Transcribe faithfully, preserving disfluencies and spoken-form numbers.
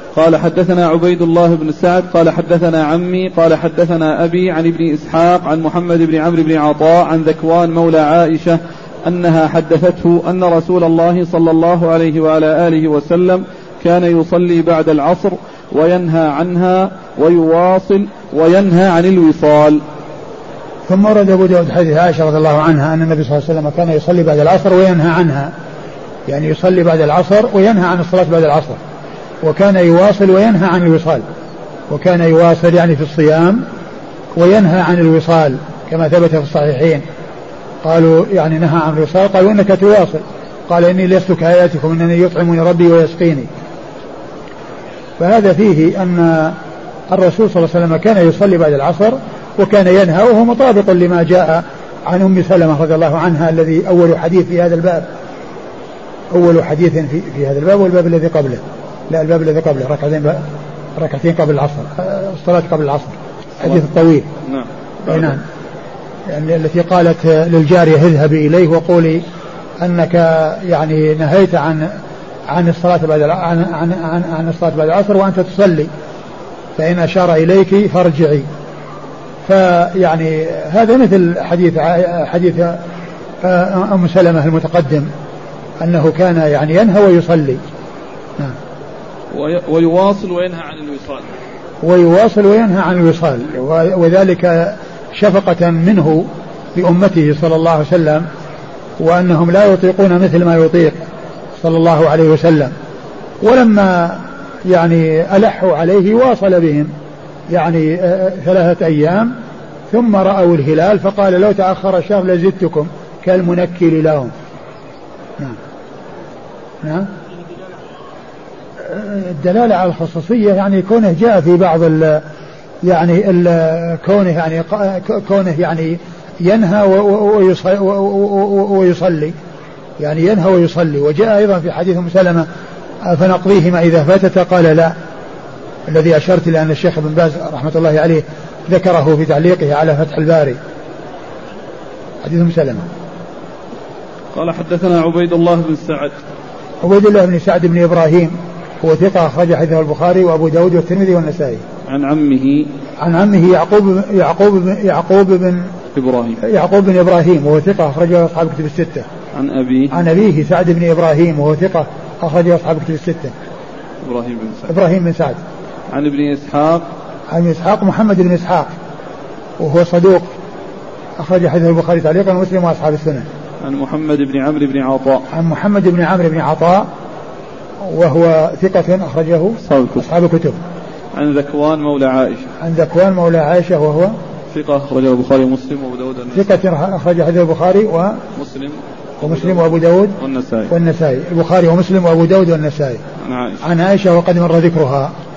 قال حدثنا عبيد الله بن سعد قال حدثنا عمي قال حدثنا أبي عن ابن إسحاق عن محمد بن عمرو بن عطاء عن ذكوان مولى عائشة أنها حدثته أن رسول الله صلى الله عليه وعلى آله وسلم كان يصلي بعد العصر وينهى عنها ويواصل وينهى عن الوصال. ثم ورد أبو داود حديث عائشة رضي الله عنها أن النبي صلى الله عليه وسلم كان يصلي بعد العصر وينهى عنها، يعني يصلي بعد العصر وينهى عن الصلاة بعد العصر، وكان يواصل وينهى عن الوصال، وكان يواصل يعني في الصيام وينهى عن الوصال كما ثبت في الصحيحين. قالوا يعني نهى عن الوصال، قالوا إنك تواصل، قال إني لست كآياتكم إنني يطعمني ربي ويسقيني. فهذا فيه أن الرسول صلى الله عليه وسلم كان يصلي بعد العصر وكان ينهى، وهو مطابق لما جاء عن أم سلمة رضي الله عنها الذي أول حديث في هذا الباب، أول حديث في, في هذا الباب والباب الذي قبله، لا الباب الذي قبله ركعتين ركعتين قبل العصر، الصلاة قبل العصر، حديث الطويل. نعم. نعم. يعني التي قالت للجارية اذهبي إليه وقولي أنك يعني نهيت عن عن الصلاة بعد عن عن عن, عن الصلاة بعد العصر وأنت تصلي، فإن أشار إليك فارجعي. فيعني هذا مثل حديث حديث أم سلمة المتقدم أنه كان يعني ينهى ويصلي. نعم. ويواصل وينهى عن الوصال. ويواصل وينهى عن الوصال، وذلك شفقة منه بأمته صلى الله عليه وسلم، وأنهم لا يطيقون مثل ما يطيق صلى الله عليه وسلم. ولما يعني ألحوا عليه واصل بهم يعني ثلاثة أيام، ثم رأوا الهلال فقال لو تأخر الشهر لزدتكم كالمنكل لهم. نعم. نعم. الدلالة على الخصوصية يعني كونه جاء في بعض ال يعني ال كونه يعني كونه يعني ينهى ويصلي، يعني ينهى ويصلي. وجاء أيضا في حديث أم سلمة فنقضيهما إذا فاتت، قال لا، الذي أشرت إلى أن الشيخ ابن باز رحمة الله عليه ذكره في تعليقه على فتح الباري، حديث أم سلمة. قال حدثنا عبيد الله بن سعد. عبيد الله بن سعد بن إبراهيم هو ثقة أخرج حديثه البخاري وأبو داود والترمذي والنسائي. عن عمه عن عمه يعقوب يعقوب بن يعقوب بن إبراهيم يعقوب بن إبراهيم وهو ثقة أخرجه أصحاب الكتب الستة. عن أبيه عن أبيه سعد بن إبراهيم وهو ثقة أخرجه أصحاب الكتب الستة. إبراهيم بن سعد. إبراهيم بن سعد. عن ابن إسحاق. عن إسحاق محمد بن إسحاق وهو صدوق أخرج حديث البخاري تعليقا ومسلم وأصحاب السنن. عن محمد بن عمرو بن عطاء. عن محمد بن عمرو بن عطاء وهو ثقة أخرجه أصحاب الكتب. عن ذكوان مولى عائشة. عن ذكوان مولى عائشة وهو ثقة أخرجه البخاري ومسلم وأبو داود والنسائي. ثقة أخرج حديث البخاري ومسلم ومسلم وأبو داود والنسائي. والنسائي. البخاري ومسلم وأبو داود والنسائي. عن عائشة. عن عائشة وقد مر ذكرها.